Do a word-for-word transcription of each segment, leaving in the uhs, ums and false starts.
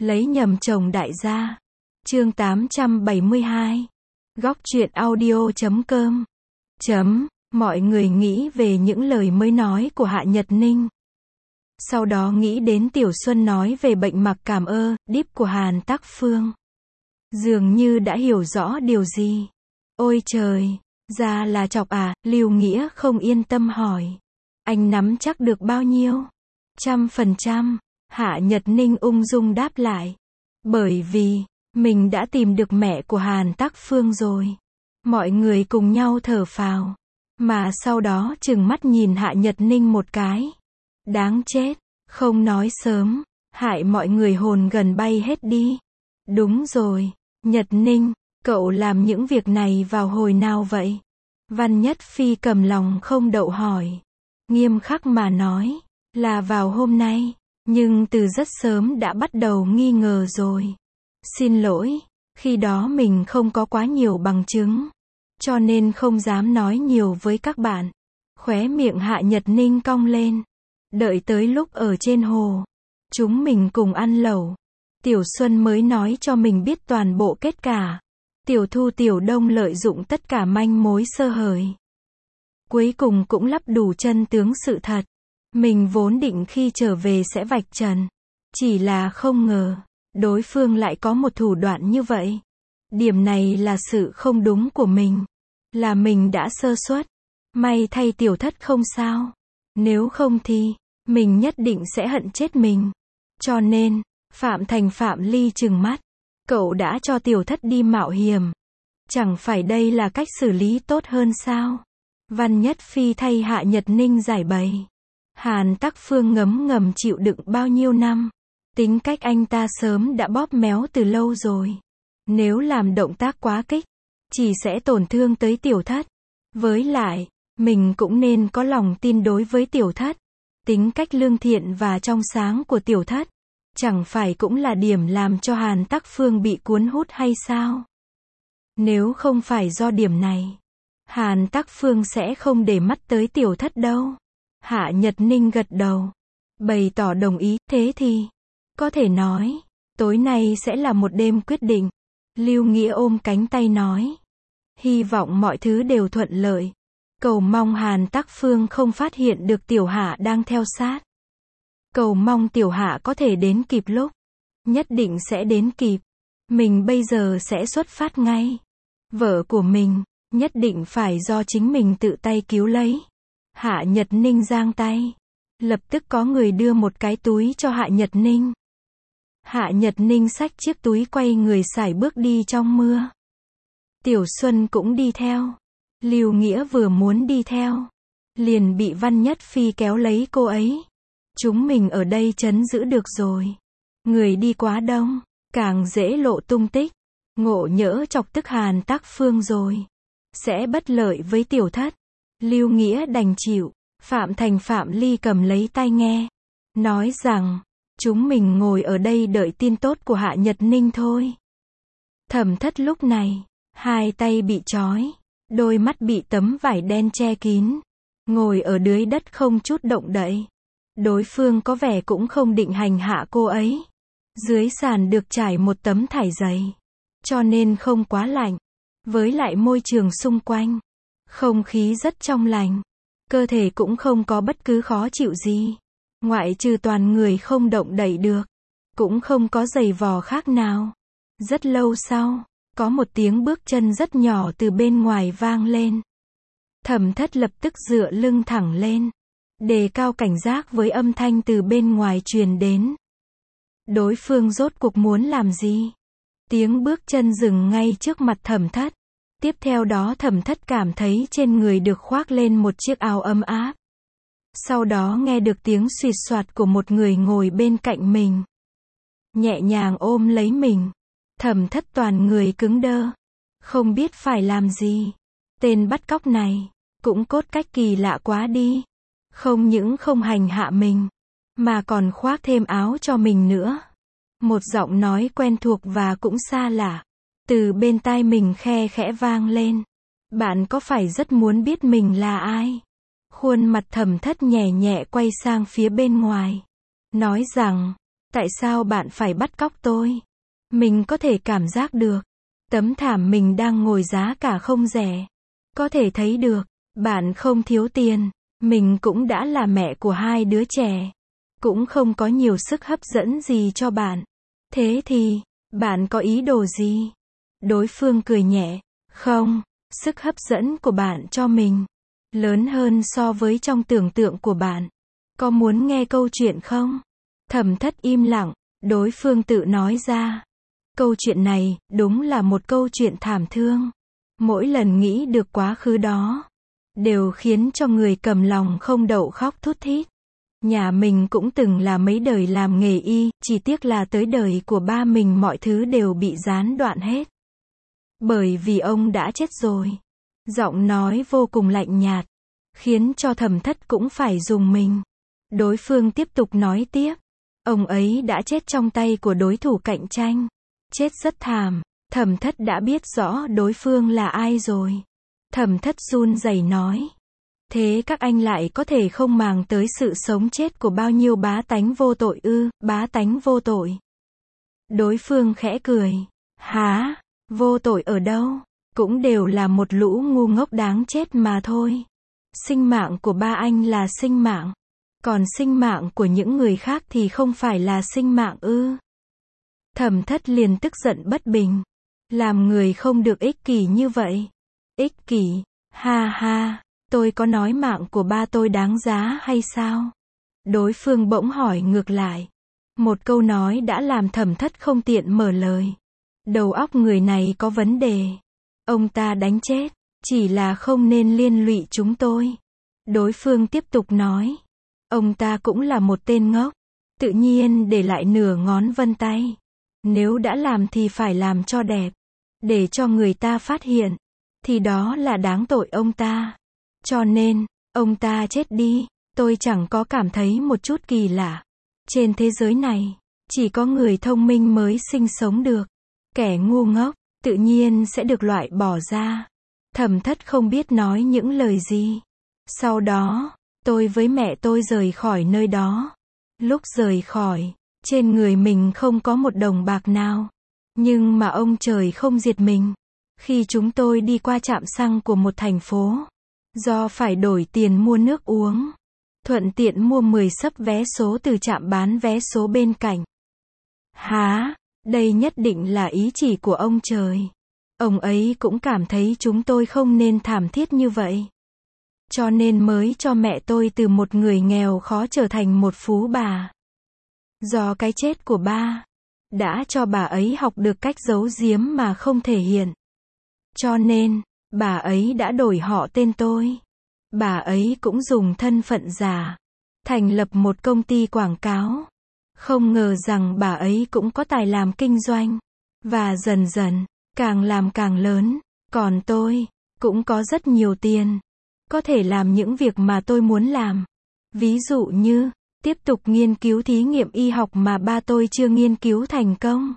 Lấy nhầm chồng đại gia. Chương tám trăm bảy mươi hai. Góc truyện audio chấm com. Chấm, mọi người nghĩ về những lời mới nói của Hạ Nhật Ninh. Sau đó nghĩ đến Tiểu Xuân nói về bệnh mặc cảm ơ, đíp của Hàn Tắc Phương. Dường như đã hiểu rõ điều gì. Ôi trời, ra là chọc à, Lưu Nghĩa không yên tâm hỏi. Anh nắm chắc được bao nhiêu? Trăm phần trăm. Hạ Nhật Ninh ung dung đáp lại. Bởi vì, mình đã tìm được mẹ của Hàn Tắc Phương rồi. Mọi người cùng nhau thở phào. Mà sau đó trừng mắt nhìn Hạ Nhật Ninh một cái. Đáng chết, không nói sớm, hại mọi người hồn gần bay hết đi. Đúng rồi, Nhật Ninh, cậu làm những việc này vào hồi nào vậy? Văn Nhất Phi cầm lòng không đậu hỏi. Nghiêm khắc mà nói, là vào hôm nay, nhưng từ rất sớm đã bắt đầu nghi ngờ rồi. Xin lỗi, khi đó mình không có quá nhiều bằng chứng, cho nên không dám nói nhiều với các bạn. Khóe miệng Hạ Nhật Ninh cong lên. Đợi tới lúc ở trên hồ, chúng mình cùng ăn lẩu, Tiểu Xuân mới nói cho mình biết toàn bộ kết cả. Tiểu Thu Tiểu Đông lợi dụng tất cả manh mối sơ hở. Cuối cùng cũng lắp đủ chân tướng sự thật. Mình vốn định khi trở về sẽ vạch trần. Chỉ là không ngờ, đối phương lại có một thủ đoạn như vậy. Điểm này là sự không đúng của mình. Là mình đã sơ suất. May thay Tiểu Thất không sao. Nếu không thì, mình nhất định sẽ hận chết mình. Cho nên, Phạm Thành Phạm Ly trừng mắt. Cậu đã cho Tiểu Thất đi mạo hiểm. Chẳng phải đây là cách xử lý tốt hơn sao? Văn Nhất Phi thay Hạ Nhật Ninh giải bày. Hàn Tắc Phương ngấm ngầm chịu đựng bao nhiêu năm. Tính cách anh ta sớm đã bóp méo từ lâu rồi. Nếu làm động tác quá kích, chỉ sẽ tổn thương tới Tiểu Thất. Với lại, mình cũng nên có lòng tin đối với Tiểu Thất. Tính cách lương thiện và trong sáng của Tiểu Thất, chẳng phải cũng là điểm làm cho Hàn Tắc Phương bị cuốn hút hay sao? Nếu không phải do điểm này, Hàn Tắc Phương sẽ không để mắt tới Tiểu Thất đâu. Hạ Nhật Ninh gật đầu, bày tỏ đồng ý. Thế thì, có thể nói, tối nay sẽ là một đêm quyết định. Lưu Nghĩa ôm cánh tay nói. Hy vọng mọi thứ đều thuận lợi. Cầu mong Hàn Tắc Phương không phát hiện được Tiểu Hạ đang theo sát. Cầu mong Tiểu Hạ có thể đến kịp lúc. Nhất định sẽ đến kịp. Mình bây giờ sẽ xuất phát ngay. Vợ của mình, nhất định phải do chính mình tự tay cứu lấy. Hạ Nhật Ninh giang tay. Lập tức có người đưa một cái túi cho Hạ Nhật Ninh. Hạ Nhật Ninh xách chiếc túi quay người sải bước đi trong mưa. Tiểu Xuân cũng đi theo. Lưu Nghĩa vừa muốn đi theo, liền bị Văn Nhất Phi kéo lấy cô ấy. Chúng mình ở đây trấn giữ được rồi. Người đi quá đông, càng dễ lộ tung tích. Ngộ nhỡ chọc tức Hàn Tắc Phương rồi, sẽ bất lợi với Tiểu Thất. Lưu Nghĩa đành chịu. Phạm Thành Phạm Ly cầm lấy tai nghe, nói rằng, chúng mình ngồi ở đây đợi tin tốt của Hạ Nhật Ninh thôi. Thẩm Thất lúc này, hai tay bị trói, đôi mắt bị tấm vải đen che kín, ngồi ở dưới đất không chút động đậy. Đối phương có vẻ cũng không định hành hạ cô ấy. Dưới sàn được trải một tấm thải dày, cho nên không quá lạnh. Với lại môi trường xung quanh, không khí rất trong lành. Cơ thể cũng không có bất cứ khó chịu gì. Ngoại trừ toàn người không động đậy được. Cũng không có giày vò khác nào. Rất lâu sau, có một tiếng bước chân rất nhỏ từ bên ngoài vang lên. Thẩm Thất lập tức dựa lưng thẳng lên, đề cao cảnh giác với âm thanh từ bên ngoài truyền đến. Đối phương rốt cuộc muốn làm gì? Tiếng bước chân dừng ngay trước mặt Thẩm Thất. Tiếp theo đó Thẩm Thất cảm thấy trên người được khoác lên một chiếc áo ấm áp. Sau đó nghe được tiếng xoịt xoạt của một người ngồi bên cạnh mình. Nhẹ nhàng ôm lấy mình. Thẩm Thất toàn người cứng đơ. Không biết phải làm gì. Tên bắt cóc này, cũng cốt cách kỳ lạ quá đi. Không những không hành hạ mình, mà còn khoác thêm áo cho mình nữa. Một giọng nói quen thuộc và cũng xa lạ, từ bên tai mình khe khẽ vang lên. Bạn có phải rất muốn biết mình là ai? Khuôn mặt Thẩm Thất nhẹ nhẹ quay sang phía bên ngoài. Nói rằng, Tại sao bạn phải bắt cóc tôi? Mình có thể cảm giác được. Tấm thảm mình đang ngồi giá cả không rẻ. Có thể thấy được, bạn không thiếu tiền. Mình cũng đã là mẹ của hai đứa trẻ. Cũng không có nhiều sức hấp dẫn gì cho bạn. Thế thì, bạn có ý đồ gì? Đối phương cười nhẹ. Không, sức hấp dẫn của bạn cho mình lớn hơn so với trong tưởng tượng của bạn. Có muốn nghe câu chuyện không? Thẩm Thất im lặng, đối phương tự nói ra. Câu chuyện này, đúng là một câu chuyện thảm thương. Mỗi lần nghĩ được quá khứ đó, đều khiến cho người cầm lòng không đậu khóc thút thít. Nhà mình cũng từng là mấy đời làm nghề y, chỉ tiếc là tới đời của ba mình mọi thứ đều bị gián đoạn hết. Bởi vì ông đã chết rồi. Giọng nói vô cùng lạnh nhạt, khiến cho Thẩm Thất cũng phải dùng mình. Đối phương tiếp tục nói tiếp. Ông ấy đã chết trong tay của đối thủ cạnh tranh. Chết rất thảm. Thẩm Thất đã biết rõ đối phương là ai rồi. Thẩm Thất run rẩy nói. Thế các anh lại có thể không màng tới sự sống chết của bao nhiêu bá tánh vô tội ư? Bá tánh vô tội. Đối phương khẽ cười. Hả? Vô tội ở đâu? Cũng đều là một lũ ngu ngốc đáng chết mà thôi. Sinh mạng của ba anh là sinh mạng. Còn sinh mạng của những người khác thì không phải là sinh mạng ư? Thẩm Thất liền tức giận bất bình. Làm người không được ích kỷ như vậy. Ích kỷ? Ha ha, tôi có nói mạng của ba tôi đáng giá hay sao? Đối phương bỗng hỏi ngược lại. Một câu nói đã làm Thẩm Thất không tiện mở lời. Đầu óc người này có vấn đề. Ông ta đánh chết, chỉ là không nên liên lụy chúng tôi. Đối phương tiếp tục nói. Ông ta cũng là một tên ngốc. Tự nhiên để lại nửa ngón vân tay. Nếu đã làm thì phải làm cho đẹp. Để cho người ta phát hiện. Thì đó là đáng tội ông ta. Cho nên, ông ta chết đi. Tôi chẳng có cảm thấy một chút kỳ lạ. Trên thế giới này, chỉ có người thông minh mới sinh sống được. Kẻ ngu ngốc, tự nhiên sẽ được loại bỏ ra. Thẩm Thất không biết nói những lời gì. Sau đó, tôi với mẹ tôi rời khỏi nơi đó. Lúc rời khỏi, trên người mình không có một đồng bạc nào. Nhưng mà ông trời không diệt mình. Khi chúng tôi đi qua trạm xăng của một thành phố, do phải đổi tiền mua nước uống, thuận tiện mua mười xấp vé số từ trạm bán vé số bên cạnh. Hả? Đây nhất định là ý chỉ của ông trời. Ông ấy cũng cảm thấy chúng tôi không nên thảm thiết như vậy. Cho nên mới cho mẹ tôi từ một người nghèo khó trở thành một phú bà. Do cái chết của ba, đã cho bà ấy học được cách giấu giếm mà không thể hiện. Cho nên, bà ấy đã đổi họ tên tôi. Bà ấy cũng dùng thân phận giả, thành lập một công ty quảng cáo. Không ngờ rằng bà ấy cũng có tài làm kinh doanh. Và dần dần, càng làm càng lớn. Còn tôi, cũng có rất nhiều tiền. Có thể làm những việc mà tôi muốn làm. Ví dụ như, tiếp tục nghiên cứu thí nghiệm y học mà ba tôi chưa nghiên cứu thành công.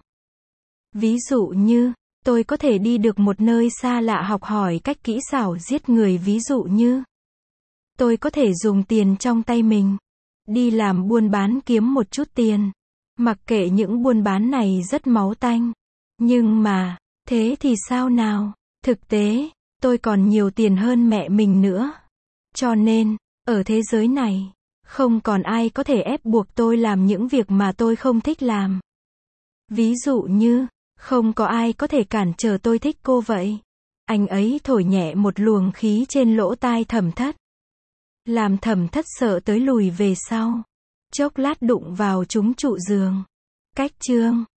Ví dụ như, tôi có thể đi được một nơi xa lạ học hỏi cách kỹ xảo giết người. Ví dụ như, tôi có thể dùng tiền trong tay mình, đi làm buôn bán kiếm một chút tiền. Mặc kệ những buôn bán này rất máu tanh. Nhưng mà, thế thì sao nào? Thực tế, tôi còn nhiều tiền hơn mẹ mình nữa. Cho nên, ở thế giới này, không còn ai có thể ép buộc tôi làm những việc mà tôi không thích làm. Ví dụ như, không có ai có thể cản trở tôi thích cô vậy. Anh ấy thổi nhẹ một luồng khí trên lỗ tai Thẩm Thất. Làm Thẩm Thất sợ tới lùi về sau. Chốc lát đụng vào trúng trụ giường. Cách chương